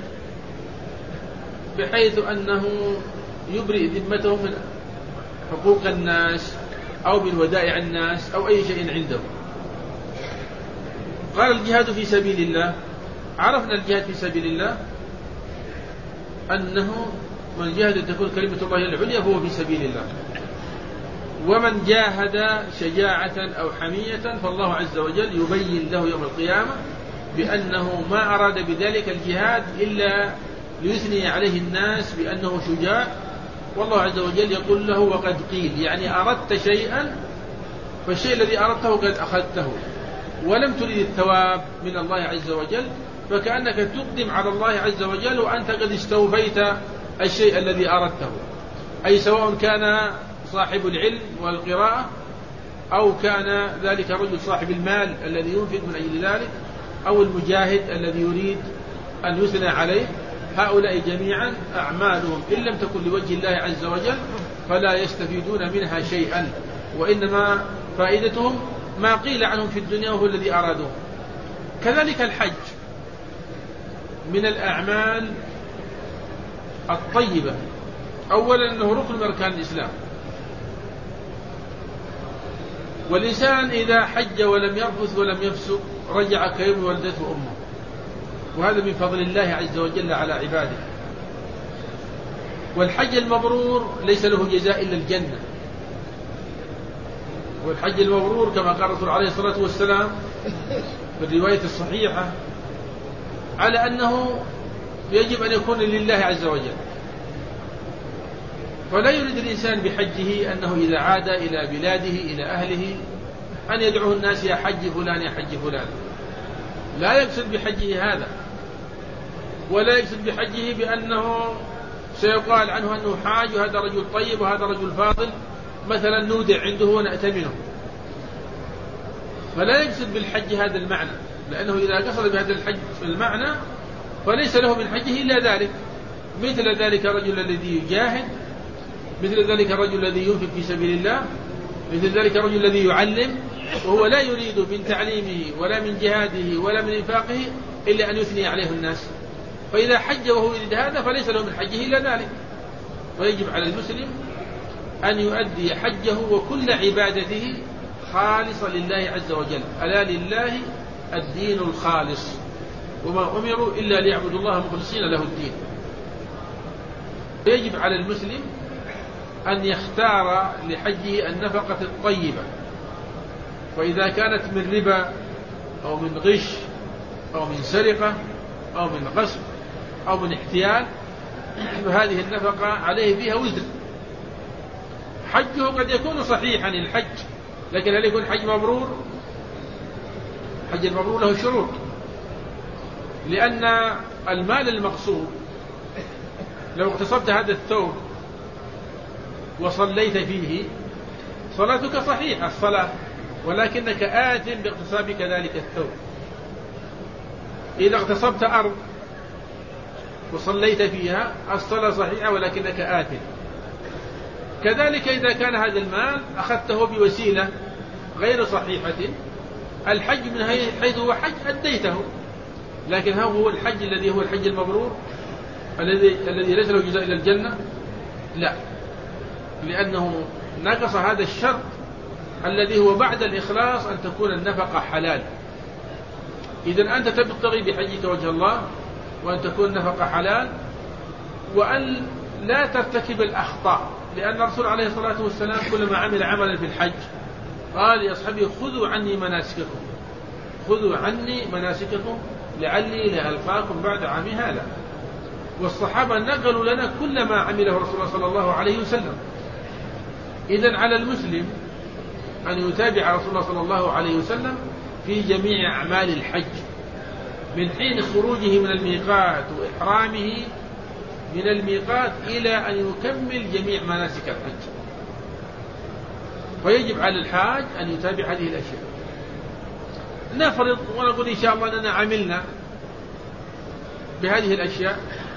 بحيث أنه يبرئ ذمته من حقوق الناس أو من ودائع الناس أو أي شيء عنده. قال: الجهاد في سبيل الله. عرفنا الجهاد في سبيل الله أنه من جاهد أن تكون كلمة الله العليا فهو في سبيل الله، ومن جاهد شجاعة أو حمية فالله عز وجل يبين له يوم القيامة بأنه ما أراد بذلك الجهاد إلا ليثني عليه الناس بأنه شجاع، والله عز وجل يقول له: وقد قيل، يعني أردت شيئا فالشيء الذي أردته قد أخذته، ولم تريد الثواب من الله عز وجل، فكأنك تقدم على الله عز وجل وأنت قد استوفيت الشيء الذي أردته، أي سواء كان صاحب العلم والقراءة أو كان ذلك الرجل صاحب المال الذي ينفق من أجل ذلك أو المجاهد الذي يريد أن يثنى عليه. هؤلاء جميعا أعمالهم إن لم تكن لوجه الله عز وجل فلا يستفيدون منها شيئا، وإنما فائدتهم ما قيل عنهم في الدنيا وهو الذي أرادوه. كذلك الحج من الأعمال الطيبة، أولا أنه ركن من أركان الإسلام، والإنسان إذا حج ولم يرفث ولم يفسق رجع كيوم ولدته أمه، وهذا من فضل الله عز وجل على عباده. والحج المبرور ليس له جزاء إلا الجنة، والحج المبرور كما قال الرسول عليه الصلاة والسلام في الرواية الصحيحة على أنه يجب أن يكون لله عز وجل، فلا يريد الإنسان بحجه أنه إذا عاد إلى بلاده إلى أهله أن يدعوه الناس: يا حج فلان يا حج فلان. لا يقصد بحجه هذا، ولا يقصد بحجه بأنه سيقال عنه أنه حاج وهذا رجل طيب وهذا رجل فاضل، مثلا نودع عنده ونأتمنه، فلا يقصد بالحج هذا المعنى، لأنه إذا قصد بهذا الحج المعنى فليس له من حجه إلا ذلك، مثل ذلك الرجل الذي يجاهد، مثل ذلك الرجل الذي ينفق في سبيل الله، مثل ذلك الرجل الذي يعلم وهو لا يريد من تعليمه ولا من جهاده ولا من إنفاقه إلا أن يثني عليه الناس، فإذا حج وهو يريد هذا فليس له من حجه إلا ذلك. ويجب على المسلم أن يؤدي حجه وكل عبادته خالصة لله عز وجل. ألا لله الدين الخالص، وما أمروا إلا ليعبدوا الله مخلصين له الدين. يجب على المسلم أن يختار لحجه النفقة الطيبة، وإذا كانت من ربا أو من غش أو من سرقة أو من غصب أو من احتيال فهذه النفقة عليه فيها وزر، حجه قد يكون صحيحا الحج، لكن هل يكون حج مبرور؟ حج المبرور له شروط، لأن المال المقصود لو اغتصبت هذا الثوب وصليت فيه صلاتك صحيحة الصلاة، ولكنك آثم باغتصابك ذلك الثوب. إذا اغتصبت أرض وصليت فيها الصلاة صحيحة ولكنك آثم. كذلك إذا كان هذا المال أخذته بوسيلة غير صحيحة، الحج من حيث هو حج أديته، لكن هو الحج الذي هو الحج المبرور الذي ليس له جزاء إلى الجنة؟ لا، لأنه نقص هذا الشرط الذي هو بعد الإخلاص أن تكون النفقة حلال. إذن أنت تبتغي بحجك وجه الله، وأن تكون النفقة حلال، وأن لا ترتكب الأخطاء، لأن الرسول عليه الصلاة والسلام كلما عمل عملا في الحج قال لأصحابه خذوا عني مناسككم، خذوا عني مناسككم لعلي لألقاكم بعد عامي هذا. والصحابة نقلوا لنا كل ما عمله رسول الله صلى الله عليه وسلم. إذن على المسلم أن يتابع رسول الله صلى الله عليه وسلم في جميع أعمال الحج من حين خروجه من الميقات وإحرامه من الميقات إلى أن يكمل جميع مناسك الحج. فيجب على الحاج أن يتابع هذه الأشياء. نفرض ونقول إن شاء الله أننا عملنا بهذه الأشياء،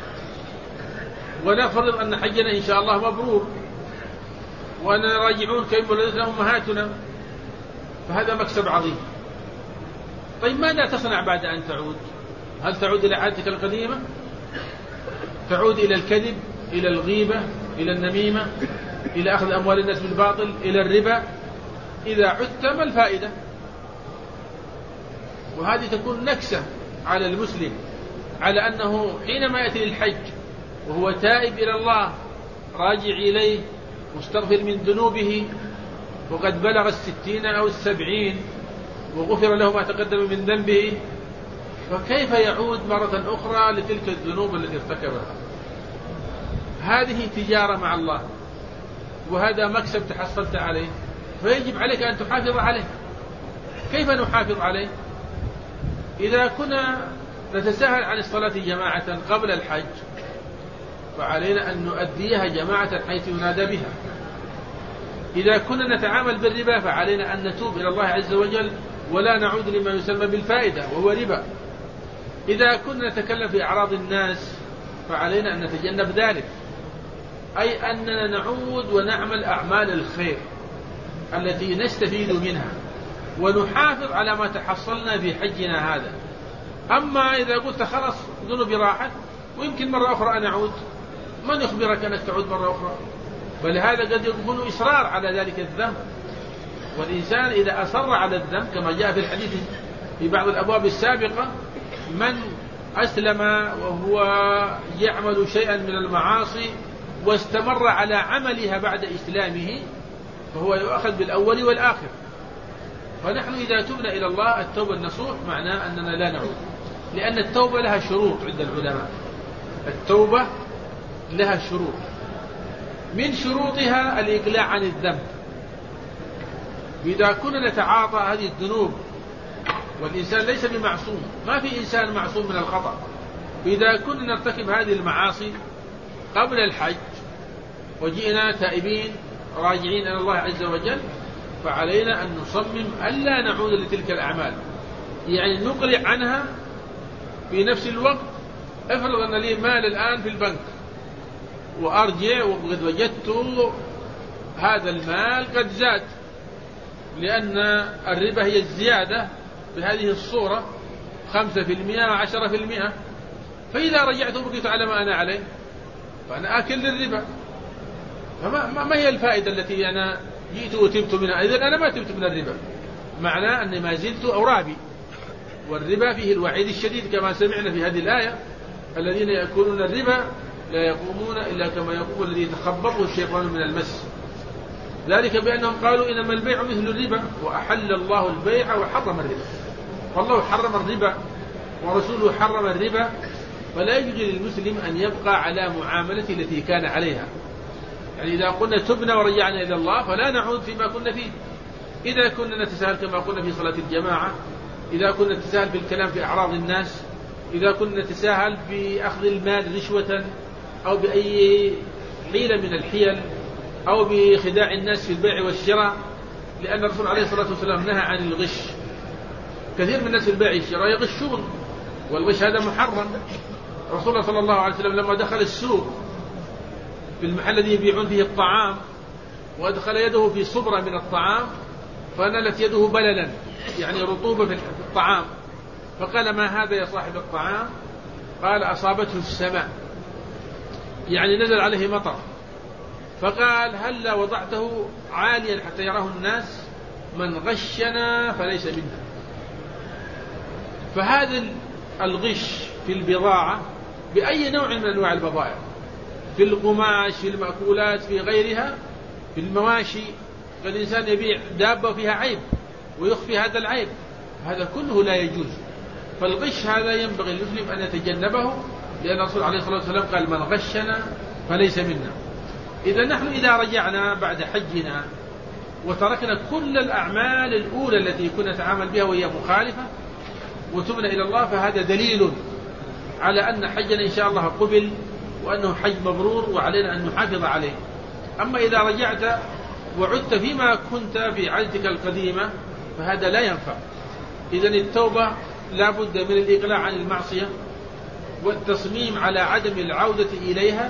ونفرض أن حجنا إن شاء الله مبرور، وأننا راجعون كيف ولدتنا أمهاتنا، فهذا مكسب عظيم. طيب ماذا تصنع بعد أن تعود؟ هل تعود إلى عادتك القديمة؟ تعود إلى الكذب، إلى الغيبة، إلى النميمة، إلى أخذ أموال الناس بالباطل، إلى الربا؟ إذا عدت ما الفائدة؟ وهذه تكون نكسة على المسلم، على أنه حينما يأتي للحج وهو تائب إلى الله راجع إليه مستغفر من ذنوبه وقد بلغ 60 أو 70 وغفر له ما تقدم من ذنبه، فكيف يعود مرة أخرى لتلك الذنوب التي ارتكبها؟ هذه تجارة مع الله، وهذا مكسب تحصلت عليه، فيجب عليك أن تحافظ عليه. كيف نحافظ عليه؟ إذا كنا نتساهل عن الصلاة جماعة قبل الحج فعلينا أن نؤديها جماعة حيث ينادى بها. إذا كنا نتعامل بالربا فعلينا أن نتوب إلى الله عز وجل ولا نعود لما يسمى بالفائدة وهو ربا. إذا كنا نتكلم في أعراض الناس فعلينا أن نتجنب ذلك، أي أننا نعود ونعمل أعمال الخير التي نستفيد منها ونحافظ على ما تحصلنا في حجنا هذا. أما إذا قلت خلاص ذنوبي راحت ويمكن مرة أخرى أن أعود، من يخبرك أنك تعود مرة أخرى؟ بل هذا قد يكون إصرار على ذلك الذنب، والإنسان إذا أصر على الذنب كما جاء في الحديث في بعض الأبواب السابقة من أسلم وهو يعمل شيئا من المعاصي واستمر على عملها بعد إسلامه فهو يؤخذ بالأول والآخر. فنحن إذا تبنا إلى الله التوبة النصوح معناه أننا لا نعود، لأن التوبة لها شروط عند العلماء. التوبة لها شروط، من شروطها الإقلاع عن الذنب. إذا كنا نتعاطى هذه الذنوب والإنسان ليس بمعصوم، ما في إنسان معصوم من الخطأ، إذا كنا نرتكب هذه المعاصي قبل الحج وجئنا تائبين راجعين إلى الله عز وجل فعلينا أن نصمم ألا نعود لتلك الأعمال، يعني نقلع عنها في نفس الوقت. افرض أن لي مال الآن في البنك وأرجع وقد وجدت هذا المال قد زاد، لأن الربا هي الزيادة بهذه الصورة 5% و10%، فإذا رجعت وبقيت على ما أنا عليه فأنا آكل للربا. فما هي الفائدة التي أنا جئت وتبت منها؟ إذن أنا ما تبت من الربا، معناه أني ما زلت أورابي. والربا فيه الوعيد الشديد كما سمعنا في هذه الآية: الذين يأكلون الربا لا يقومون إلا كما يقوم الذي يتخبطه الشيطان من المس، ذلك بأنهم قالوا إنما البيع مثل الربا وأحل الله البيع وحرم الربا. فالله حرم الربا ورسوله حرم الربا، فلا يجوز للمسلم أن يبقى على معاملته التي كان عليها. يعني إذا قلنا تبنا ورجعنا إلى الله فلا نعود فيما كنا فيه. إذا كنا نتساهل كما قلنا في صلاة الجماعة، إذا كنا نتساهل في الكلام في أعراض الناس، إذا كنا نتساهل في أخذ المال رشوة أو بأي حيلة من الحيل أو بخداع الناس في البيع والشراء، لأن الرسول عليه الصلاة والسلام نهى عن الغش. كثير من الناس في البيع والشراء يغشون، والغش هذا محرم. الرسول صلى الله عليه وسلم لما دخل السوق في المحل الذي يبيعون فيه الطعام وأدخل يده في صبرة من الطعام فنالت يده بللا، يعني رطوبة في الطعام، فقال: ما هذا يا صاحب الطعام؟ قال: أصابته السماء، يعني نزل عليه مطر. فقال: هلا وضعته عاليا حتى يراه الناس؟ من غشنا فليس منا. فهذا الغش في البضاعة بأي نوع من أنواع البضائع، في القماش، في المأكولات، في غيرها، في المواشي، فالإنسان يبيع دابة فيها عيب ويخفي هذا العيب، هذا كله لا يجوز. فالغش هذا ينبغي المسلم أن يتجنبه، لأن الرسول عليه الصلاة والسلام قال: من غشنا فليس منا. إذا نحن إذا رجعنا بعد حجنا وتركنا كل الأعمال الأولى التي كنا نتعامل بها وهي مخالفة وتبنا إلى الله، فهذا دليل على أن حجنا إن شاء الله قبل وأنه حج مبرور وعلينا أن نحافظ عليه. أما إذا رجعت وعدت فيما كنت في عادتك القديمة فهذا لا ينفع. إذن التوبة لا بد من الإقلاع عن المعصية والتصميم على عدم العودة إليها،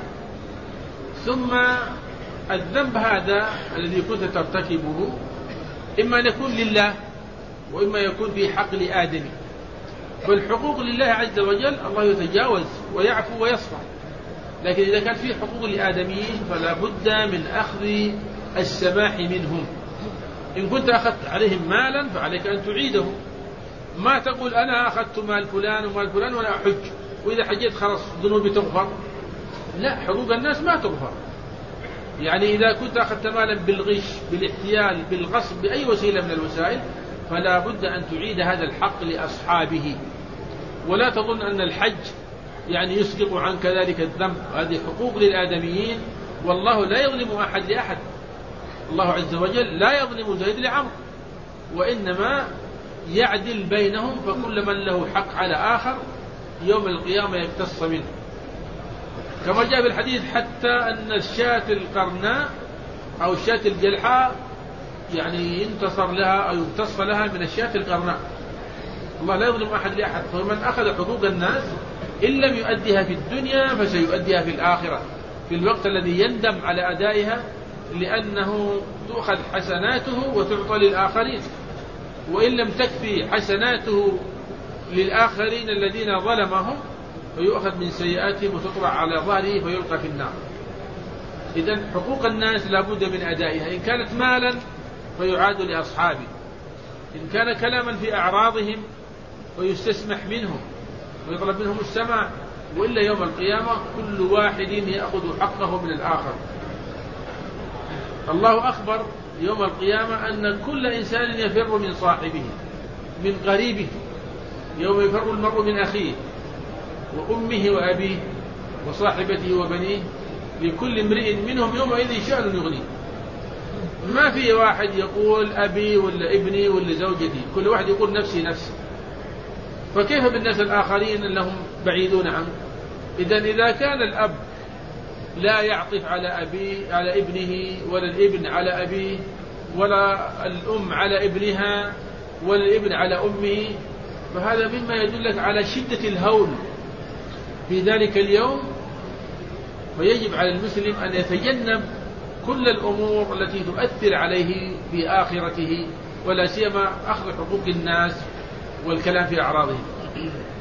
ثم الذنب هذا الذي كنت ترتكبه إما أن يكون لله وإما يكون في حق لآدم. فالحقوق لله عز وجل الله يتجاوز ويعفو ويصفح، لكن إذا كان في حقوق لآدميين فلا بد من أخذ السماح منهم. إن كنت أخذت عليهم مالا فعليك أن تعيده، ما تقول أنا أخذت مال فلان ومال فلان ولا أحج وإذا حجيت خلاص ذنوبي تغفر. لا، حقوق الناس ما تغفر. يعني إذا كنت أخذت مالا بالغش، بالاحتيال، بالغصب، بأي وسيلة من الوسائل، فلا بد أن تعيد هذا الحق لأصحابه. ولا تظن أن الحج يعني يسقط عنك ذلك الذنب، هذه حقوق للآدميين، والله لا يظلم أحد لأحد. الله عز وجل لا يظلم زيد لعمرو، وإنما يعدل بينهم، فكل من له حق على آخر يوم القيامة يقتص منه. كما جاء بالحديث حتى أن الشاة القرناء أو الشاة الجلحاء يعني ينتصر لها أو يقتص لها من الشاة القرناء. الله لا يظلم أحد لأحد، فمن أخذ حقوق الناس إن لم يؤديها في الدنيا فسيؤديها في الآخرة في الوقت الذي يندم على أدائها، لأنه تؤخذ حسناته وتعطى للآخرين، وإن لم تكفي حسناته للآخرين الذين ظلمهم فيؤخذ من سيئاتهم وتطرح على ظهره فيلقى في النار. إذن حقوق الناس لا بد من أدائها، إن كانت مالا فيعاد لأصحابه، إن كان كلاما في أعراضهم فيستسمح منهم ويطلب منهم السماع، وإلا يوم القيامة كل واحد يأخذ حقه من الآخر. الله أخبر يوم القيامة أن كل إنسان يفر من صاحبه، من قريبه، يوم يفر المرء من أخيه وأمه وأبيه وصاحبته وبنيه، لكل امرئ منهم يومئذ شأن يغنيه. ما في واحد يقول أبي ولا ابني ولا زوجتي، كل واحد يقول نفسي نفسي. فكيف بالناس الآخرين أنهم بعيدون عنه؟ إذا كان الأب لا يعطف على ابنه، ولا الابن على أبيه، ولا الأم على ابنها، ولا الابن على أمه، فهذا مما يدلك على شدة الهول في ذلك اليوم. فيجب على المسلم أن يتجنب كل الأمور التي تؤثر عليه في آخرته، ولا سيما أخذ حقوق الناس والكلام في أعراضهم.